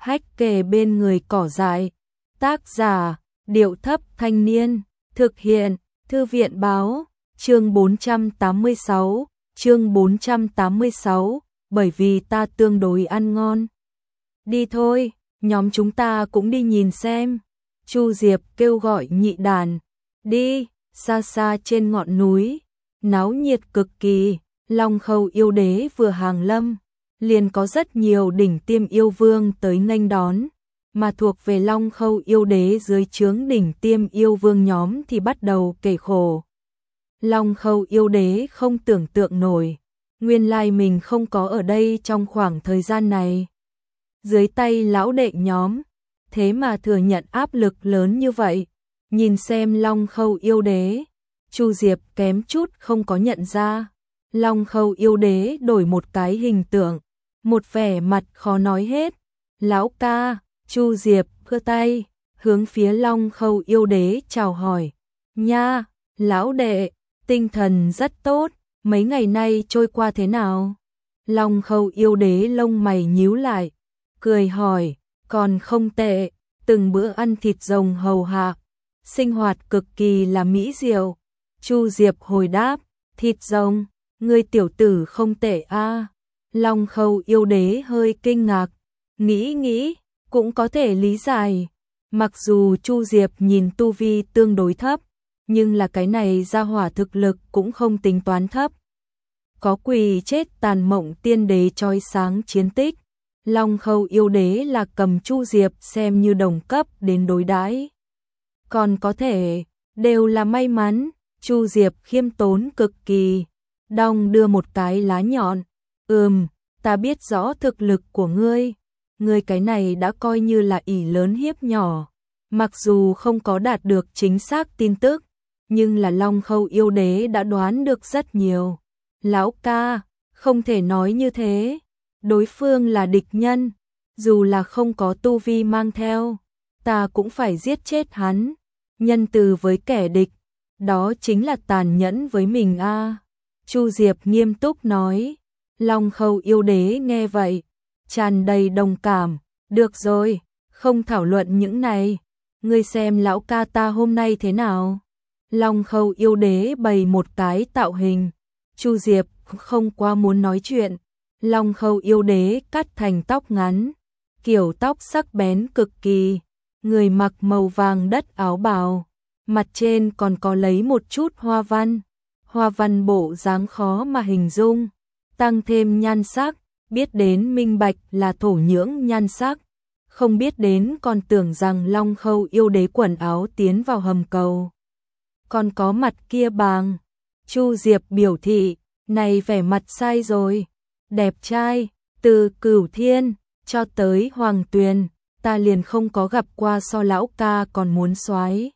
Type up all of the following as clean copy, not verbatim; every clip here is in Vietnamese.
Hách kề bên người cỏ dại. Tác giả, Điệu Thấp Thanh Niên. Thực hiện, Thư viện Báo. Chương 486, bởi vì ta tương đối ăn ngon. Đi thôi, nhóm chúng ta cũng đi nhìn xem. Chu Diệp kêu gọi Nhị Đàn. Đi, xa xa trên ngọn núi, náo nhiệt cực kỳ, Long Khâu yêu đế vừa hàng lâm, liền có rất nhiều đỉnh tiêm yêu vương tới nghênh đón, mà thuộc về Long Khâu yêu đế dưới trướng đỉnh tiêm yêu vương nhóm thì bắt đầu kể khổ. Long Khâu yêu đế không tưởng tượng nổi, nguyên lai mình không có ở đây trong khoảng thời gian này. Dưới tay lão đệ nhóm, thế mà thừa nhận áp lực lớn như vậy. Nhìn xem Long Khâu yêu đế, Chu Diệp kém chút không có nhận ra. Long Khâu yêu đế đổi một cái hình tượng, một vẻ mặt khó nói hết. Lão ca, Chu Diệp khơ tay, hướng phía Long Khâu yêu đế chào hỏi. Nha, lão đệ, tinh thần rất tốt, mấy ngày nay trôi qua thế nào? Long Khâu yêu đế lông mày nhíu lại, cười hỏi, còn không tệ, từng bữa ăn thịt rồng hầu hạ, sinh hoạt cực kỳ là mỹ diệu. Chu Diệp hồi đáp, thịt rồng, ngươi tiểu tử không tệ a. Long Khâu yêu đế hơi kinh ngạc, nghĩ, cũng có thể lý giải. Mặc dù Chu Diệp nhìn tu vi tương đối thấp, nhưng là cái này gia hỏa thực lực cũng không tính toán thấp. Có quỳ chết tàn mộng tiên đế chói sáng chiến tích, Long Khâu yêu đế là cầm Chu Diệp xem như đồng cấp đến đối đãi. Còn có thể, đều là may mắn. Chu Diệp khiêm tốn cực kỳ, đong đưa một cái lá nhọn. Ta biết rõ thực lực của ngươi cái này đã coi như là ỷ lớn hiếp nhỏ. Mặc dù không có đạt được chính xác tin tức, nhưng là Long Khâu yêu đế đã đoán được rất nhiều. Lão ca, không thể nói như thế, đối phương là địch nhân, dù là không có tu vi mang theo, ta cũng phải giết chết hắn. Nhân từ với kẻ địch, đó chính là tàn nhẫn với mình a. Chu Diệp nghiêm túc nói. Long Khâu yêu đế nghe vậy, tràn đầy đồng cảm. Được rồi, không thảo luận những này. Ngươi xem lão ca ta hôm nay thế nào? Long Khâu yêu đế bày một cái tạo hình. Chu Diệp không quá muốn nói chuyện. Long Khâu yêu đế cắt thành tóc ngắn, kiểu tóc sắc bén cực kỳ. Người mặc màu vàng đất áo bào, mặt trên còn có lấy một chút hoa văn bộ dáng khó mà hình dung, tăng thêm nhan sắc, biết đến minh bạch là thổ nhưỡng nhan sắc, không biết đến còn tưởng rằng Long Khâu yêu đế quần áo tiến vào hầm cầu. Còn có mặt kia bàng. Chu Diệp biểu thị, này vẻ mặt sai rồi, đẹp trai, từ Cửu Thiên cho tới Hoàng Tuyền, ta liền không có gặp qua so lão ca còn muốn soái.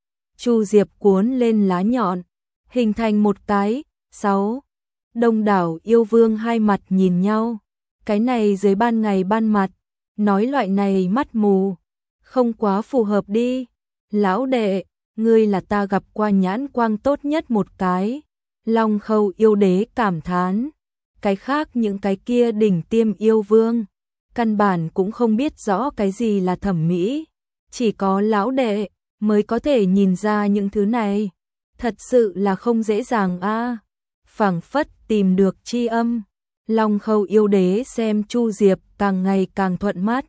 Chu Diệp cuốn lên lá nhọn, hình thành một cái 6. Đông đảo yêu vương hai mặt nhìn nhau, cái này dưới ban ngày ban mặt, nói loại này mắt mù, không quá phù hợp đi. Lão đệ, ngươi là ta gặp qua nhãn quang tốt nhất một cái. Long Khâu yêu đế cảm thán, cái khác những cái kia đỉnh tiêm yêu vương, căn bản cũng không biết rõ cái gì là thẩm mỹ, chỉ có lão đệ mới có thể nhìn ra những thứ này, thật sự là không dễ dàng a. Phảng phất tìm được tri âm. Long Khâu yêu đế xem Chu Diệp càng ngày càng thuận mắt.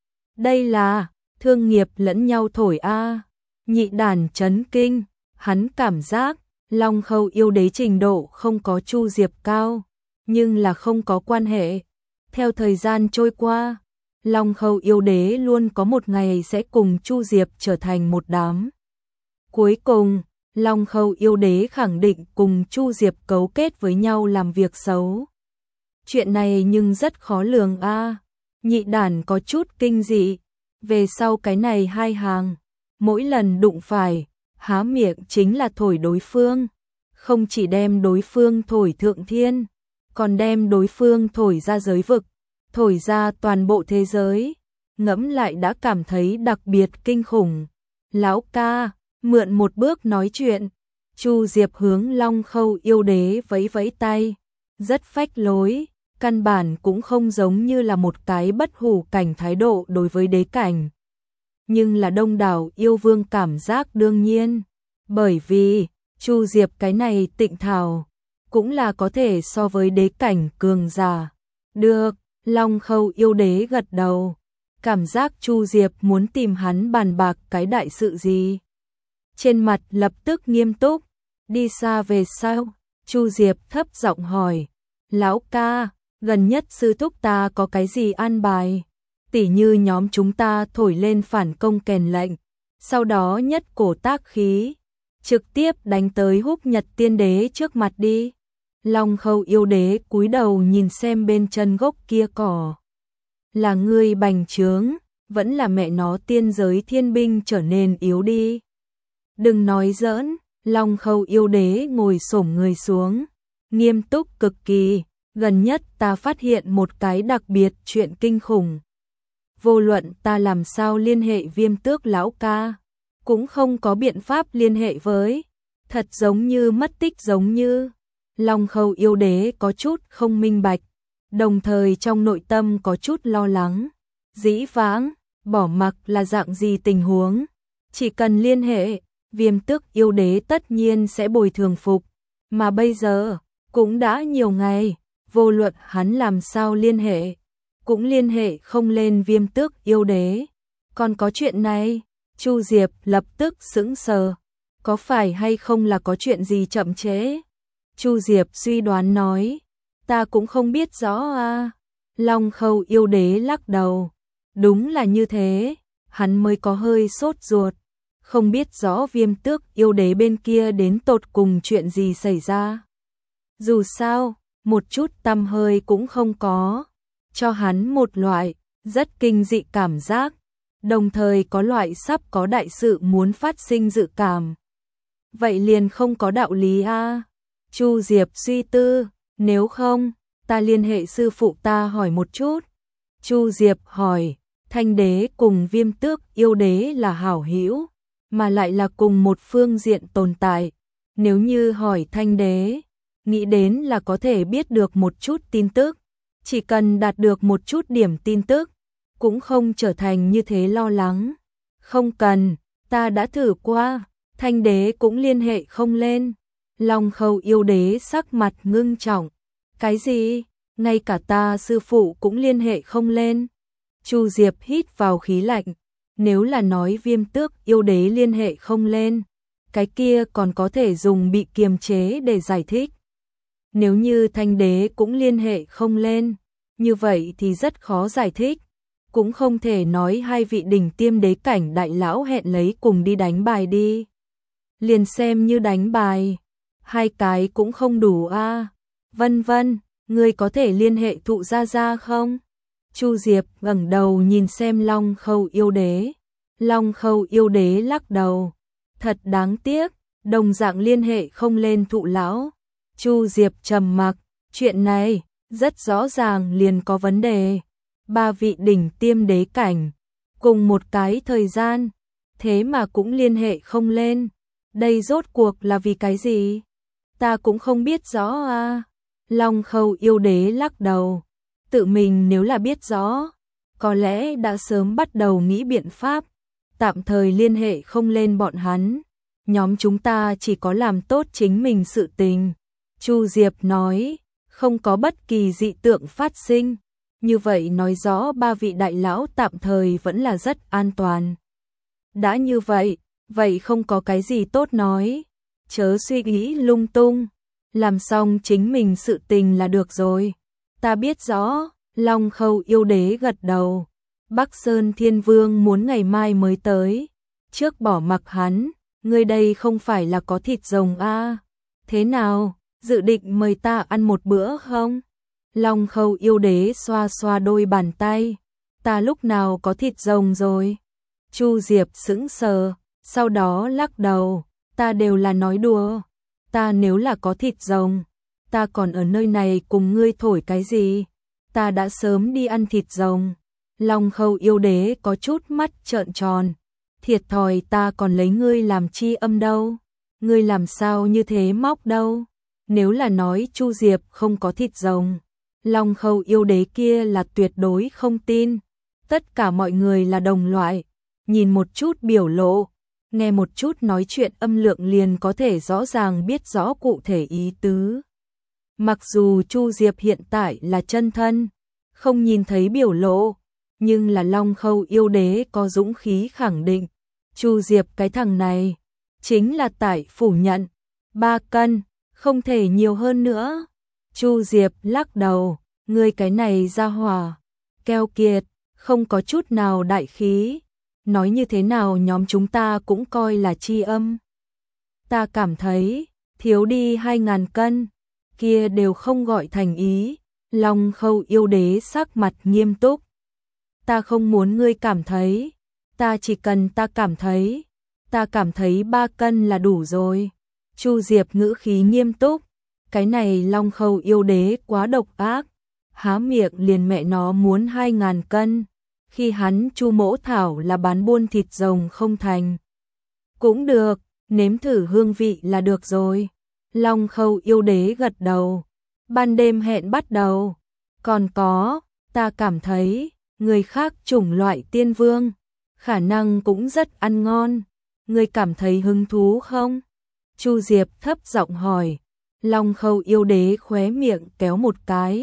Đây là thương nghiệp lẫn nhau thổi a. Nhị Đàn chấn kinh, hắn cảm giác Long Khâu yêu đế trình độ không có Chu Diệp cao, nhưng là không có quan hệ. Theo thời gian trôi qua, Long Khâu yêu đế luôn có một ngày sẽ cùng Chu Diệp trở thành một đám. Cuối cùng, Long Khâu yêu đế khẳng định cùng Chu Diệp cấu kết với nhau làm việc xấu. Chuyện này nhưng rất khó lường a. Nhị Đàn có chút kinh dị. Về sau cái này hai hàng, mỗi lần đụng phải, há miệng chính là thổi đối phương. Không chỉ đem đối phương thổi thượng thiên, còn đem đối phương thổi ra giới vực, thổi ra toàn bộ thế giới. Ngẫm lại đã cảm thấy đặc biệt kinh khủng. Lão ca, mượn một bước nói chuyện. Chu Diệp hướng Long Khâu yêu đế vẫy vẫy tay, rất phách lối. căn bản cũng không giống như là một cái bất hủ cảnh thái độ đối với đế cảnh. Nhưng là đông đảo yêu vương cảm giác đương nhiên, bởi vì Chu Diệp cái này tịnh thảo cũng là có thể so với đế cảnh cường giả. Được, Long Khâu yêu đế gật đầu, cảm giác Chu Diệp muốn tìm hắn bàn bạc cái đại sự gì. Trên mặt lập tức nghiêm túc, đi xa về sao? Chu Diệp thấp giọng hỏi, lão ca, gần nhất sư thúc ta có cái gì an bài? Tỉ như nhóm chúng ta thổi lên phản công kèn lệnh, sau đó nhất cổ tác khí, trực tiếp đánh tới Húc Nhật Tiên Đế trước mặt đi. Long Khâu yêu đế cúi đầu nhìn xem bên chân gốc kia cỏ. Là ngươi bành trướng, vẫn là mẹ nó tiên giới thiên binh trở nên yếu đi. Đừng nói giỡn, Long Khâu yêu đế ngồi xổm người xuống, nghiêm túc cực kỳ, gần nhất ta phát hiện một cái đặc biệt chuyện kinh khủng. Vô luận ta làm sao liên hệ Viêm Tước lão ca, cũng không có biện pháp liên hệ với, thật giống như mất tích giống như. Long Khâu yêu đế có chút không minh bạch, đồng thời trong nội tâm có chút lo lắng. Dĩ vãng, bỏ mặc là dạng gì tình huống, chỉ cần liên hệ, Viêm Tước yêu đế tất nhiên sẽ bồi thường phục, mà bây giờ, cũng đã nhiều ngày, vô luận hắn làm sao liên hệ, cũng liên hệ không lên Viêm Tước yêu đế. Còn có chuyện này, Chu Diệp lập tức sững sờ, có phải hay không là có chuyện gì chậm trễ? Chu Diệp suy đoán nói, ta cũng không biết rõ à. Long Khâu yêu đế lắc đầu, đúng là như thế, hắn mới có hơi sốt ruột, không biết rõ Viêm Tước yêu đế bên kia đến tột cùng chuyện gì xảy ra. Dù sao, một chút tăm hơi cũng không có, cho hắn một loại rất kinh dị cảm giác, đồng thời có loại sắp có đại sự muốn phát sinh dự cảm. Vậy liền không có đạo lý a. Chu Diệp suy tư, nếu không, ta liên hệ sư phụ ta hỏi một chút. Chu Diệp hỏi, Thanh đế cùng Viêm Tước yêu đế là hảo hữu, mà lại là cùng một phương diện tồn tại. Nếu như hỏi Thanh đế, nghĩ đến là có thể biết được một chút tin tức, chỉ cần đạt được một chút điểm tin tức, cũng không trở thành như thế lo lắng. Không cần, ta đã thử qua, Thanh đế cũng liên hệ không lên. Long Khâu yêu đế sắc mặt ngưng trọng. Cái gì? Ngay cả ta sư phụ cũng liên hệ không lên. Chu Diệp hít vào khí lạnh. Nếu là nói Viêm Tước yêu đế liên hệ không lên, cái kia còn có thể dùng bị kiềm chế để giải thích. Nếu như Thanh đế cũng liên hệ không lên, như vậy thì rất khó giải thích. Cũng không thể nói hai vị đỉnh tiêm đế cảnh đại lão hẹn lấy cùng đi đánh bài đi. Liền xem như đánh bài, hai cái cũng không đủ a. Vân vân, ngươi có thể liên hệ Thụ Gia Gia không? Chu Diệp ngẩng đầu nhìn xem Long Khâu yêu đế. Long Khâu yêu đế lắc đầu. Thật đáng tiếc, đồng dạng liên hệ không lên Thụ lão. Chu Diệp trầm mặc, chuyện này rất rõ ràng liền có vấn đề. Ba vị đỉnh tiêm đế cảnh, cùng một cái thời gian, thế mà cũng liên hệ không lên. Đây rốt cuộc là vì cái gì? Ta cũng không biết rõ à. Long Khâu yêu đế lắc đầu. Tự mình nếu là biết rõ, có lẽ đã sớm bắt đầu nghĩ biện pháp, tạm thời liên hệ không lên bọn hắn. Nhóm chúng ta chỉ có làm tốt chính mình sự tình. Chu Diệp nói, không có bất kỳ dị tượng phát sinh. Như vậy nói rõ ba vị đại lão tạm thời vẫn là rất an toàn. Đã như vậy, vậy không có cái gì tốt nói. Chớ suy nghĩ lung tung, làm xong chính mình sự tình là được rồi. Ta biết rõ, Long Khâu yêu đế gật đầu. Bắc Sơn Thiên Vương muốn ngày mai mới tới. Trước bỏ mặc hắn, ngươi đây không phải là có thịt rồng à. Thế nào, dự định mời ta ăn một bữa không? Long Khâu yêu đế xoa xoa đôi bàn tay. Ta lúc nào có thịt rồng rồi? Chu Diệp sững sờ, sau đó lắc đầu. Ta đều là nói đùa. Ta nếu là có thịt rồng, ta còn ở nơi này cùng ngươi thổi cái gì? Ta đã sớm đi ăn thịt rồng. Long Khâu yêu đế có chút mắt trợn tròn. Thiệt thòi, ta còn lấy ngươi làm chi âm đâu? Ngươi làm sao như thế móc đâu? Nếu là nói Chu Diệp không có thịt rồng, Long Khâu yêu đế kia là tuyệt đối không tin. Tất cả mọi người là đồng loại, nhìn một chút biểu lộ, nghe một chút nói chuyện âm lượng liền có thể rõ ràng biết rõ cụ thể ý tứ. Mặc dù Chu Diệp hiện tại là chân thân, không nhìn thấy biểu lộ, nhưng là Long Khâu yêu đế có dũng khí khẳng định, Chu Diệp cái thằng này chính là tại phủ nhận 3 cân, không thể nhiều hơn nữa. Chu Diệp lắc đầu, ngươi cái này ra hỏa, keo kiệt, không có chút nào đại khí, nói như thế nào nhóm chúng ta cũng coi là tri âm. Ta cảm thấy, thiếu đi 2.000 cân, kia đều không gọi thành ý. Long Khâu yêu đế sắc mặt nghiêm túc. Ta không muốn ngươi cảm thấy, ta chỉ cần ta cảm thấy 3 cân là đủ rồi. Chu Diệp ngữ khí nghiêm túc, cái này Long Khâu yêu đế quá độc ác, há miệng liền mẹ nó muốn 2.000 cân, khi hắn Chu Mỗ Thảo là bán buôn thịt rồng không thành. Cũng được, nếm thử hương vị là được rồi. Long Khâu yêu đế gật đầu, ban đêm hẹn bắt đầu. Còn có, ta cảm thấy, người khác chủng loại tiên vương, khả năng cũng rất ăn ngon, người cảm thấy hứng thú không? Chu Diệp thấp giọng hỏi. Long Khâu yêu đế khóe miệng kéo một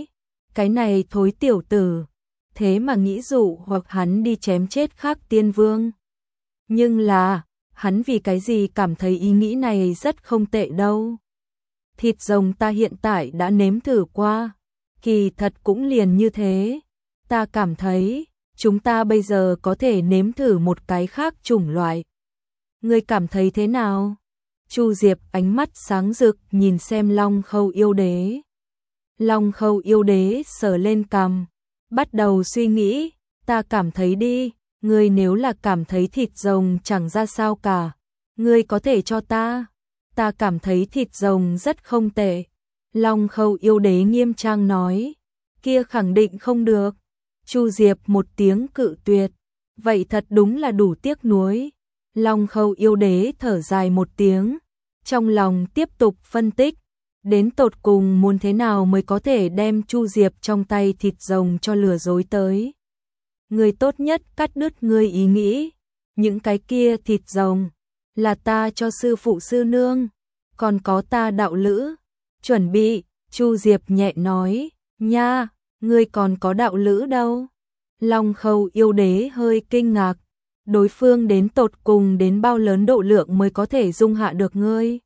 cái này thối tiểu tử, thế mà nghĩ dụ hoặc hắn đi chém chết khác tiên vương. Nhưng là, hắn vì cái gì cảm thấy ý nghĩ này rất không tệ đâu. Thịt rồng ta hiện tại đã nếm thử qua, kỳ thật cũng liền như thế. Ta cảm thấy, chúng ta bây giờ có thể nếm thử một cái khác chủng loại. Ngươi cảm thấy thế nào? Chu Diệp ánh mắt sáng rực nhìn xem Long Khâu yêu đế. Long Khâu yêu đế sờ lên cằm, bắt đầu suy nghĩ, ta cảm thấy đi, ngươi nếu là cảm thấy thịt rồng chẳng ra sao cả, ngươi có thể cho ta cảm thấy thịt rồng rất không tệ. Long Khâu yêu đế nghiêm trang nói, kia khẳng định không được. Chu Diệp một tiếng cự tuyệt, vậy thật đúng là đủ tiếc nuối. Long Khâu yêu đế thở dài một tiếng, trong lòng tiếp tục phân tích, đến tột cùng muốn thế nào mới có thể đem Chu Diệp trong tay thịt rồng cho lừa dối tới. Người tốt nhất cắt đứt ngươi ý nghĩ, những cái kia thịt rồng là ta cho sư phụ sư nương, còn có ta đạo lữ, chuẩn bị. Chu Diệp nhẹ nói, nha, ngươi còn có đạo lữ đâu? Long Khâu yêu đế hơi kinh ngạc, đối phương đến tột cùng đến bao lớn độ lượng mới có thể dung hạ được ngươi?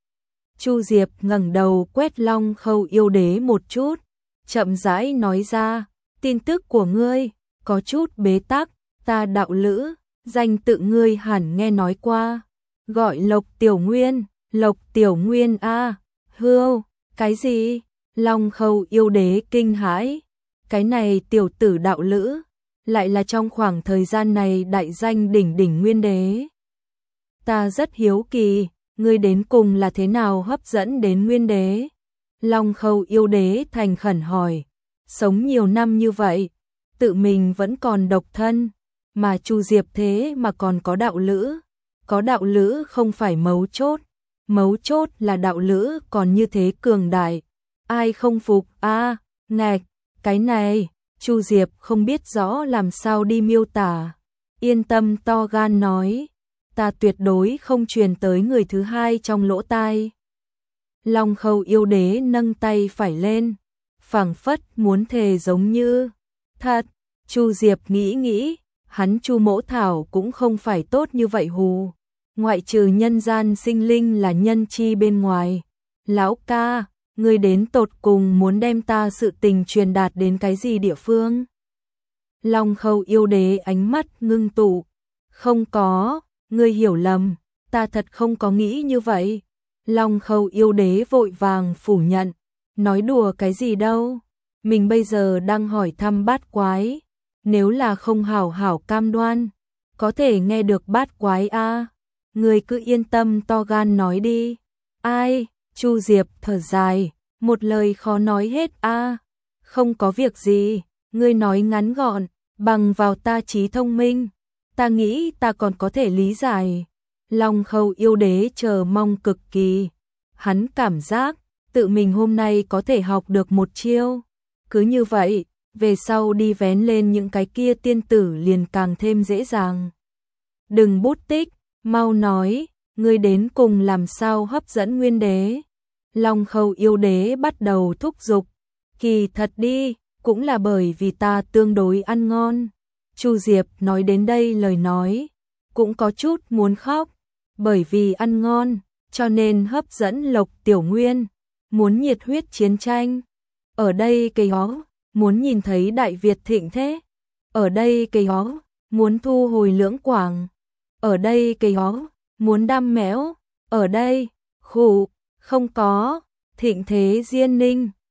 Chu Diệp ngẩng đầu quét Long Khâu yêu đế một chút, chậm rãi nói ra, tin tức của ngươi có chút bế tắc, ta đạo lữ, danh tự ngươi hẳn nghe nói qua, gọi Lộc Tiểu Nguyên. Lộc Tiểu Nguyên a? Hưu, cái gì? Long Khâu yêu đế kinh hãi, cái này tiểu tử đạo lữ, lại là trong khoảng thời gian này đại danh đỉnh đỉnh nguyên đế. Ta rất hiếu kỳ, ngươi đến cùng là thế nào hấp dẫn đến nguyên đế? Long Khâu yêu đế thành khẩn hỏi, sống nhiều năm như vậy, tự mình vẫn còn độc thân, mà Chu Diệp thế mà còn có đạo lữ. Có đạo lữ không phải mấu chốt là đạo lữ còn như thế cường đại, ai không phục a? Ngạch, cái này, Chu Diệp không biết rõ làm sao đi miêu tả. Yên tâm, to gan nói, ta tuyệt đối không truyền tới người thứ hai trong lỗ tai. Long Khâu yêu đế nâng tay phải lên, phảng phất muốn thề giống như thật. Chu Diệp nghĩ, hắn Chu Mỗ Thảo cũng không phải tốt như vậy hù, ngoại trừ nhân gian sinh linh là nhân chi bên ngoài. Lão ca, ngươi đến tột cùng muốn đem ta sự tình truyền đạt đến cái gì địa phương? Long Khâu yêu đế ánh mắt ngưng tụ, không có, ngươi hiểu lầm, ta thật không có nghĩ như vậy. Long Khâu yêu đế vội vàng phủ nhận, nói đùa cái gì đâu, mình bây giờ đang hỏi thăm bát quái, nếu là không hảo hảo cam đoan, có thể nghe được bát quái a. Ngươi cứ yên tâm, to gan nói đi. Ai? Chu Diệp thở dài, một lời khó nói hết a. Không có việc gì, ngươi nói ngắn gọn, bằng vào ta trí thông minh, ta nghĩ ta còn có thể lý giải. Long Khâu yêu đế chờ mong cực kỳ, hắn cảm giác tự mình hôm nay có thể học được một chiêu, Cứ như vậy, về sau đi vén lên những cái kia tiên tử liền càng thêm dễ dàng. Đừng bút tích, mau nói, ngươi đến cùng làm sao hấp dẫn Nguyên đế. Long Khâu yêu đế bắt đầu thúc giục, kỳ thật đi, cũng là bởi vì ta tương đối ăn ngon. Chu Diệp nói đến đây lời nói, cũng có chút muốn khóc, bởi vì ăn ngon, cho nên hấp dẫn Lộc Tiểu Nguyên, muốn nhiệt huyết chiến tranh. Ở đây cây hó, muốn nhìn thấy Đại Việt thịnh thế. Ở đây cây hó, muốn thu hồi Lưỡng Quảng. Ở đây cây hó, muốn đam mẽo. Ở đây, khủ, không có, thịnh thế Diên Ninh.